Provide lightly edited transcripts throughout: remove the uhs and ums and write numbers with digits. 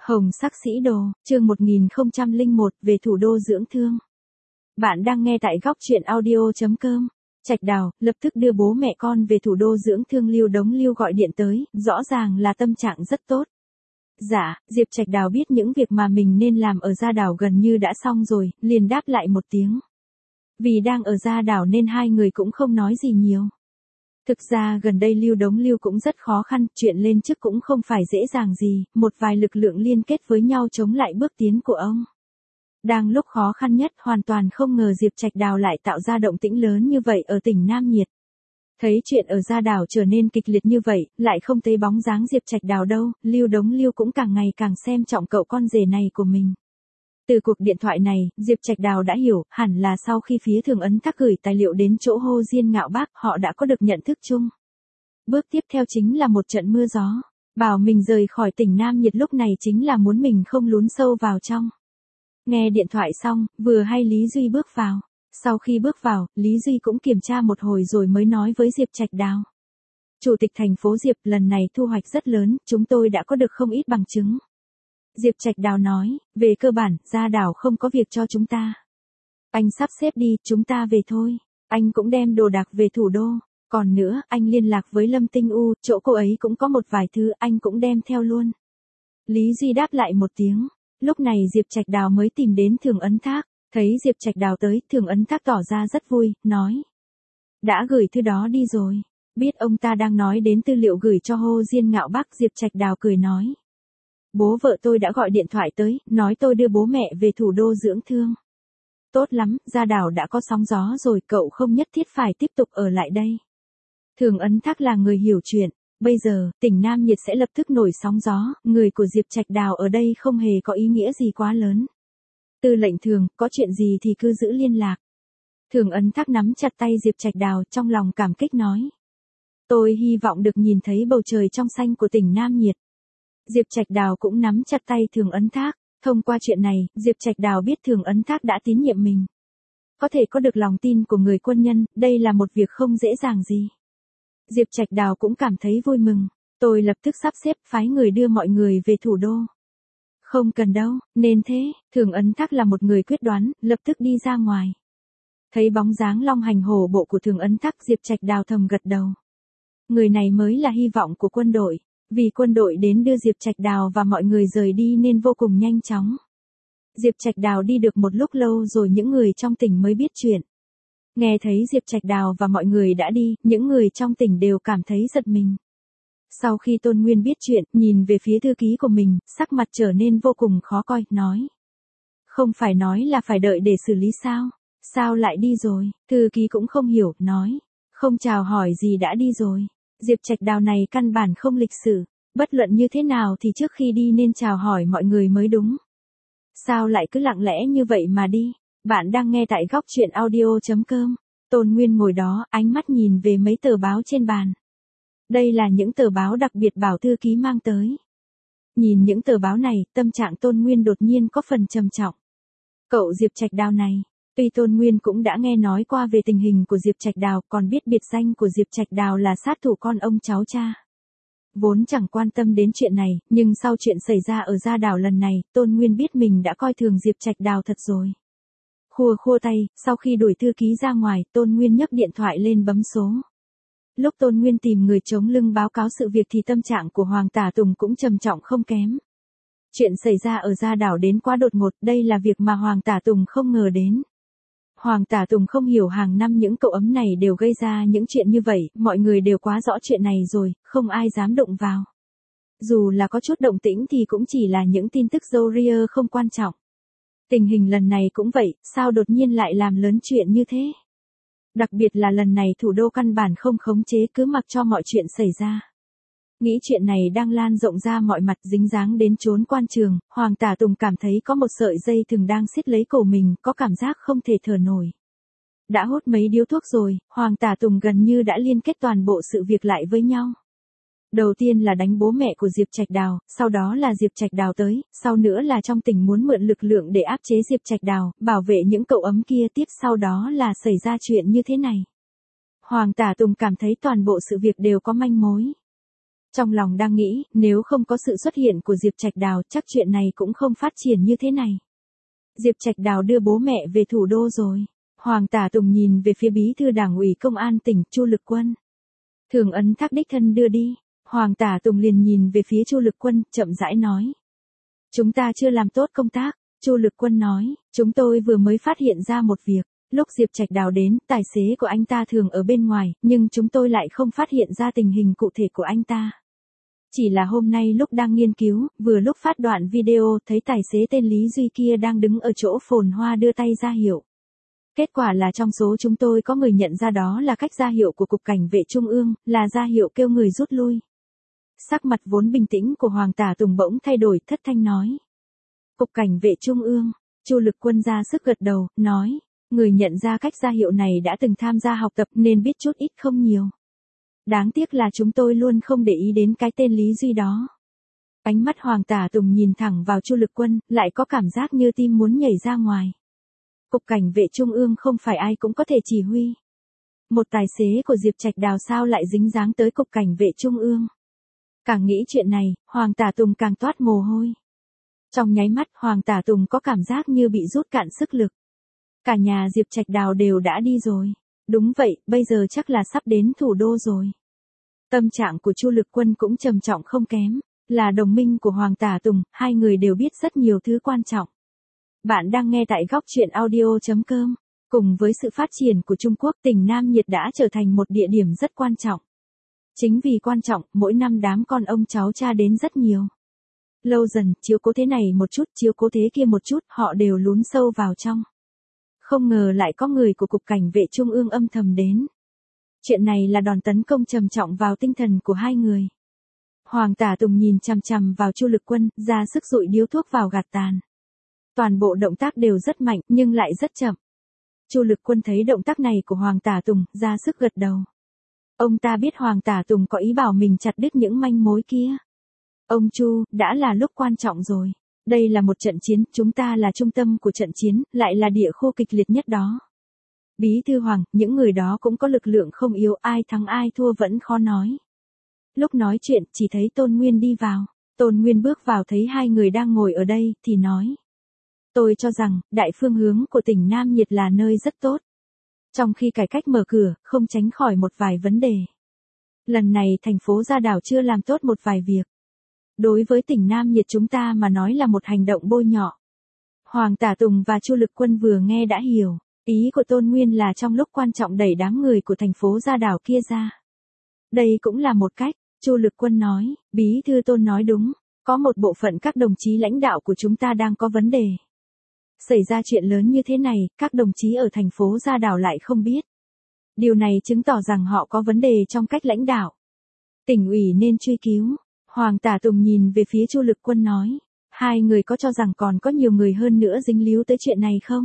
Hồng sắc sĩ đồ, chương 1001 về thủ đô dưỡng thương. Bạn đang nghe tại góc truyện audio.com. Trạch Đào lập tức đưa bố mẹ con về thủ đô dưỡng thương. Lưu Đống Lưu gọi điện tới, rõ ràng là tâm trạng rất tốt. Dạ, Diệp Trạch Đào biết những việc mà mình nên làm ở Gia Đảo gần như đã xong rồi, liền đáp lại một tiếng. Vì đang ở Gia Đảo nên hai người cũng không nói gì nhiều. Thực ra gần đây Lưu Đống Lưu cũng rất khó khăn, chuyện lên chức cũng không phải dễ dàng gì, một vài lực lượng liên kết với nhau chống lại bước tiến của ông. Đang lúc khó khăn nhất, hoàn toàn không ngờ Diệp Trạch Đào lại tạo ra động tĩnh lớn như vậy ở tỉnh Nam Nhiệt. Thấy chuyện ở Gia Đảo trở nên kịch liệt như vậy, lại không thấy bóng dáng Diệp Trạch Đào đâu, Lưu Đống Lưu cũng càng ngày càng xem trọng cậu con rể này của mình. Từ cuộc điện thoại này, Diệp Trạch Đào đã hiểu, hẳn là sau khi phía Thường Ấn Thác gửi tài liệu đến chỗ Hồ Diên Ngạo Bác, họ đã có được nhận thức chung. Bước tiếp theo chính là một trận mưa gió. Bảo mình rời khỏi tỉnh Nam Nhiệt lúc này chính là muốn mình không lún sâu vào trong. Nghe điện thoại xong, vừa hay Lý Duy bước vào. Sau khi bước vào, Lý Duy cũng kiểm tra một hồi rồi mới nói với Diệp Trạch Đào. Chủ tịch thành phố Diệp, lần này thu hoạch rất lớn, chúng tôi đã có được không ít bằng chứng. Diệp Trạch Đào nói, về cơ bản, Gia Đảo không có việc cho chúng ta. Anh sắp xếp đi, chúng ta về thôi. Anh cũng đem đồ đạc về thủ đô. Còn nữa, anh liên lạc với Lâm Tinh U, chỗ cô ấy cũng có một vài thứ, anh cũng đem theo luôn. Lý Duy đáp lại một tiếng. Lúc này Diệp Trạch Đào mới tìm đến Thường Ấn Thác. Thấy Diệp Trạch Đào tới, Thường Ấn Thác tỏ ra rất vui, nói. Đã gửi thư đó đi rồi. Biết ông ta đang nói đến tư liệu gửi cho Hồ Diên Ngạo Bác, Diệp Trạch Đào cười nói. Bố vợ tôi đã gọi điện thoại tới, nói tôi đưa bố mẹ về thủ đô dưỡng thương. Tốt lắm, Gia Đảo đã có sóng gió rồi, cậu không nhất thiết phải tiếp tục ở lại đây. Thường Ấn Thác là người hiểu chuyện, bây giờ, tỉnh Nam Nhiệt sẽ lập tức nổi sóng gió, người của Diệp Trạch Đào ở đây không hề có ý nghĩa gì quá lớn. Tư lệnh Thường, có chuyện gì thì cứ giữ liên lạc. Thường Ấn Thác nắm chặt tay Diệp Trạch Đào, trong lòng cảm kích nói. Tôi hy vọng được nhìn thấy bầu trời trong xanh của tỉnh Nam Nhiệt. Diệp Trạch Đào cũng nắm chặt tay Thường Ấn Thác. Thông qua chuyện này, Diệp Trạch Đào biết Thường Ấn Thác đã tín nhiệm mình. Có thể có được lòng tin của người quân nhân, đây là một việc không dễ dàng gì. Diệp Trạch Đào cũng cảm thấy vui mừng. Tôi lập tức sắp xếp phái người đưa mọi người về thủ đô. Không cần đâu, nên thế, Thường Ấn Thác là một người quyết đoán, lập tức đi ra ngoài. Thấy bóng dáng long hành hổ bộ của Thường Ấn Thác, Diệp Trạch Đào thầm gật đầu. Người này mới là hy vọng của quân đội. Vì quân đội đến đưa Diệp Trạch Đào và mọi người rời đi nên vô cùng nhanh chóng. Diệp Trạch Đào đi được một lúc lâu rồi những người trong tỉnh mới biết chuyện. Nghe thấy Diệp Trạch Đào và mọi người đã đi, những người trong tỉnh đều cảm thấy giật mình. Sau khi Tôn Nguyên biết chuyện, nhìn về phía thư ký của mình, sắc mặt trở nên vô cùng khó coi, nói. Không phải nói là phải đợi để xử lý sao? Sao lại đi rồi? Thư ký cũng không hiểu, nói. Không chào hỏi gì đã đi rồi. Diệp Trạch Đào này căn bản không lịch sự, bất luận như thế nào thì trước khi đi nên chào hỏi mọi người mới đúng. Sao lại cứ lặng lẽ như vậy mà đi? Bạn đang nghe tại góc truyện audio.com. Tôn Nguyên ngồi đó, ánh mắt nhìn về mấy tờ báo trên bàn. Đây là những tờ báo đặc biệt bảo thư ký mang tới. Nhìn những tờ báo này, tâm trạng Tôn Nguyên đột nhiên có phần trầm trọng. Cậu Diệp Trạch Đào này. Tuy Tôn Nguyên cũng đã nghe nói qua về tình hình của Diệp Trạch Đào, còn biết biệt danh của Diệp Trạch Đào là sát thủ con ông cháu cha. Vốn chẳng quan tâm đến chuyện này, nhưng sau chuyện xảy ra ở Gia Đảo lần này, Tôn Nguyên biết mình đã coi thường Diệp Trạch Đào thật rồi. Khua khua tay, sau khi đuổi thư ký ra ngoài, Tôn Nguyên nhấc điện thoại lên bấm số. Lúc Tôn Nguyên tìm người chống lưng báo cáo sự việc thì tâm trạng của Hoàng Tả Tùng cũng trầm trọng không kém. Chuyện xảy ra ở Gia Đảo đến quá đột ngột, đây là việc mà Hoàng Tả Tùng không ngờ đến. Hoàng Tả Tùng không hiểu hàng năm những cậu ấm này đều gây ra những chuyện như vậy, mọi người đều quá rõ chuyện này rồi, không ai dám động vào. Dù là có chút động tĩnh thì cũng chỉ là những tin tức râu ria không quan trọng. Tình hình lần này cũng vậy, sao đột nhiên lại làm lớn chuyện như thế? Đặc biệt là lần này thủ đô căn bản không khống chế, cứ mặc cho mọi chuyện xảy ra. Nghĩ chuyện này đang lan rộng ra mọi mặt, dính dáng đến chốn quan trường, Hoàng Tả Tùng cảm thấy có một sợi dây thừng đang siết lấy cổ mình, có cảm giác không thể thở nổi. Đã hút mấy điếu thuốc rồi, Hoàng Tả Tùng gần như đã liên kết toàn bộ sự việc lại với nhau. Đầu tiên là đánh bố mẹ của Diệp Trạch Đào, sau đó là Diệp Trạch Đào tới, sau nữa là trong tỉnh muốn mượn lực lượng để áp chế Diệp Trạch Đào, bảo vệ những cậu ấm kia, tiếp sau đó là xảy ra chuyện như thế này. Hoàng Tả Tùng cảm thấy toàn bộ sự việc đều có manh mối. Trong lòng đang nghĩ, nếu không có sự xuất hiện của Diệp Trạch Đào, chắc chuyện này cũng không phát triển như thế này. Diệp Trạch Đào đưa bố mẹ về thủ đô rồi. Hoàng Tả Tùng nhìn về phía bí thư Đảng ủy Công an tỉnh Chu Lực Quân. Thường ấn thác đích thân đưa đi. Hoàng Tả Tùng liền nhìn về phía Chu Lực Quân, chậm rãi nói. Chúng ta chưa làm tốt công tác. Chu Lực Quân nói, chúng tôi vừa mới phát hiện ra một việc. Lúc Diệp Trạch Đào đến, tài xế của anh ta thường ở bên ngoài, nhưng chúng tôi lại không phát hiện ra tình hình cụ thể của anh ta. Chỉ là hôm nay lúc đang nghiên cứu, vừa lúc phát đoạn video thấy tài xế tên Lý Duy kia đang đứng ở chỗ phồn hoa đưa tay ra hiệu. Kết quả là trong số chúng tôi có người nhận ra đó là cách ra hiệu của Cục Cảnh vệ Trung ương, là ra hiệu kêu người rút lui. Sắc mặt vốn bình tĩnh của Hoàng Tả Tùng bỗng thay đổi, thất thanh nói. Cục Cảnh vệ Trung ương, Chu Lực Quân ra sức gật đầu, nói, người nhận ra cách ra hiệu này đã từng tham gia học tập nên biết chút ít không nhiều. Đáng tiếc là chúng tôi luôn không để ý đến cái tên Lý Duy đó. Ánh mắt Hoàng Tả Tùng nhìn thẳng vào Chu Lực Quân, lại có cảm giác như tim muốn nhảy ra ngoài. Cục Cảnh vệ Trung ương không phải ai cũng có thể chỉ huy. Một tài xế của Diệp Trạch Đào sao lại dính dáng tới Cục Cảnh vệ Trung ương. Càng nghĩ chuyện này, Hoàng Tả Tùng càng toát mồ hôi. Trong nháy mắt Hoàng Tả Tùng có cảm giác như bị rút cạn sức lực. Cả nhà Diệp Trạch Đào đều đã đi rồi. Đúng vậy, bây giờ chắc là sắp đến thủ đô rồi. Tâm trạng của Chu Lực Quân cũng trầm trọng không kém. Là đồng minh của Hoàng Tả Tùng, hai người đều biết rất nhiều thứ quan trọng. Bạn đang nghe tại góc truyện audio.com. Cùng với sự phát triển của Trung Quốc, tỉnh Nam Nhiệt đã trở thành một địa điểm rất quan trọng. Chính vì quan trọng, mỗi năm đám con ông cháu cha đến rất nhiều. Lâu dần, chiếu cố thế này một chút, chiếu cố thế kia một chút, họ đều lún sâu vào trong. Không ngờ lại có người của Cục Cảnh vệ Trung ương âm thầm đến. Chuyện này là đòn tấn công trầm trọng vào tinh thần của hai người. Hoàng Tả Tùng nhìn chằm chằm vào Chu Lực Quân, ra sức dụi điếu thuốc vào gạt tàn. Toàn bộ động tác đều rất mạnh, nhưng lại rất chậm. Chu Lực Quân thấy động tác này của Hoàng Tả Tùng, ra sức gật đầu. Ông ta biết Hoàng Tả Tùng có ý bảo mình chặt đứt những manh mối kia. Ông Chu, đã là lúc quan trọng rồi. Đây là một trận chiến, chúng ta là trung tâm của trận chiến, lại là địa khu kịch liệt nhất đó. Bí thư Hoàng, những người đó cũng có lực lượng không yếu, ai thắng ai thua vẫn khó nói. Lúc nói chuyện, chỉ thấy Tôn Nguyên đi vào. Tôn Nguyên bước vào thấy hai người đang ngồi ở đây, thì nói. Tôi cho rằng, đại phương hướng của tỉnh Nam Nhiệt là nơi rất tốt. Trong khi cải cách mở cửa, không tránh khỏi một vài vấn đề. Lần này thành phố Gia Đảo chưa làm tốt một vài việc. Đối với tỉnh Nam Nhiệt chúng ta mà nói là một hành động bôi nhọ. Hoàng Tả Tùng và Chu Lực Quân vừa nghe đã hiểu. Ý của Tôn Nguyên là trong lúc quan trọng đẩy đám người của thành phố Gia Đảo kia ra. Đây cũng là một cách, Chu Lực Quân nói, bí thư Tôn nói đúng. Có một bộ phận các đồng chí lãnh đạo của chúng ta đang có vấn đề. Xảy ra chuyện lớn như thế này, các đồng chí ở thành phố Gia Đảo lại không biết. Điều này chứng tỏ rằng họ có vấn đề trong cách lãnh đạo. Tỉnh ủy nên truy cứu. Hoàng Tả Tùng nhìn về phía Chu Lực Quân nói. Hai người có cho rằng còn có nhiều người hơn nữa dính líu tới chuyện này không?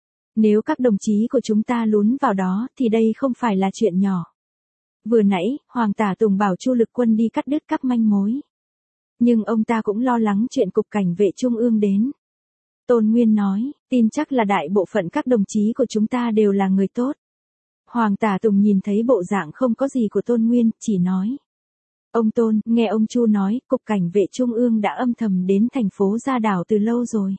Nếu các đồng chí của chúng ta lún vào đó, thì đây không phải là chuyện nhỏ. Vừa nãy, Hoàng Tả Tùng bảo Chu Lực Quân đi cắt đứt các manh mối. Nhưng ông ta cũng lo lắng chuyện Cục Cảnh vệ Trung ương đến. Tôn Nguyên nói, tin chắc là đại bộ phận các đồng chí của chúng ta đều là người tốt. Hoàng Tả Tùng nhìn thấy bộ dạng không có gì của Tôn Nguyên, chỉ nói. Ông Tôn, nghe ông Chu nói, Cục Cảnh vệ Trung ương đã âm thầm đến thành phố Gia Đảo từ lâu rồi.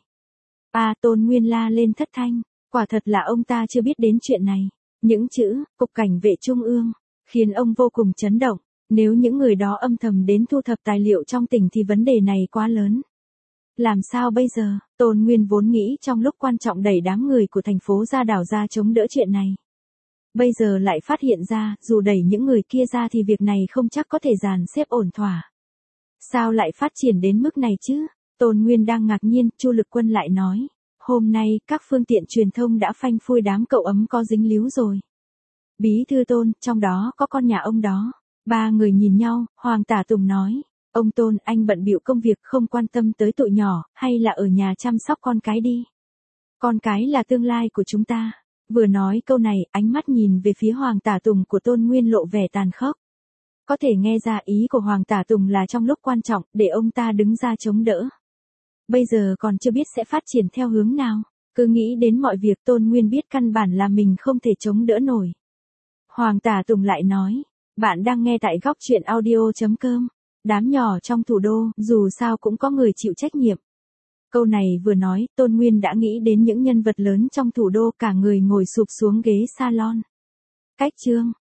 Tôn Nguyên la lên thất thanh, quả thật là ông ta chưa biết đến chuyện này. Những chữ, Cục Cảnh vệ Trung ương, khiến ông vô cùng chấn động. Nếu những người đó âm thầm đến thu thập tài liệu trong tỉnh thì vấn đề này quá lớn. Làm sao bây giờ? Tôn Nguyên vốn nghĩ trong lúc quan trọng đẩy đám người của thành phố Gia Đảo ra chống đỡ chuyện này. Bây giờ lại phát hiện ra, dù đẩy những người kia ra thì việc này không chắc có thể dàn xếp ổn thỏa. Sao lại phát triển đến mức này chứ? Tôn Nguyên đang ngạc nhiên, Chu Lực Quân lại nói. Hôm nay, các phương tiện truyền thông đã phanh phui đám cậu ấm có dính líu rồi. Bí thư Tôn, trong đó có con nhà ông đó. Ba người nhìn nhau, Hoàng Tả Tùng nói. Ông Tôn, anh bận bịu công việc không quan tâm tới tụi nhỏ, hay là ở nhà chăm sóc con cái đi. Con cái là tương lai của chúng ta. Vừa nói câu này, ánh mắt nhìn về phía Hoàng Tả Tùng của Tôn Nguyên lộ vẻ tàn khốc. Có thể nghe ra ý của Hoàng Tả Tùng là trong lúc quan trọng, để ông ta đứng ra chống đỡ. Bây giờ còn chưa biết sẽ phát triển theo hướng nào. Cứ nghĩ đến mọi việc Tôn Nguyên biết căn bản là mình không thể chống đỡ nổi. Hoàng Tả Tùng lại nói. Bạn đang nghe tại góc truyện audio.com. Đám nhỏ trong thủ đô, dù sao cũng có người chịu trách nhiệm. Câu này vừa nói, Tôn Nguyên đã nghĩ đến những nhân vật lớn trong thủ đô, cả người ngồi sụp xuống ghế salon. Cách chương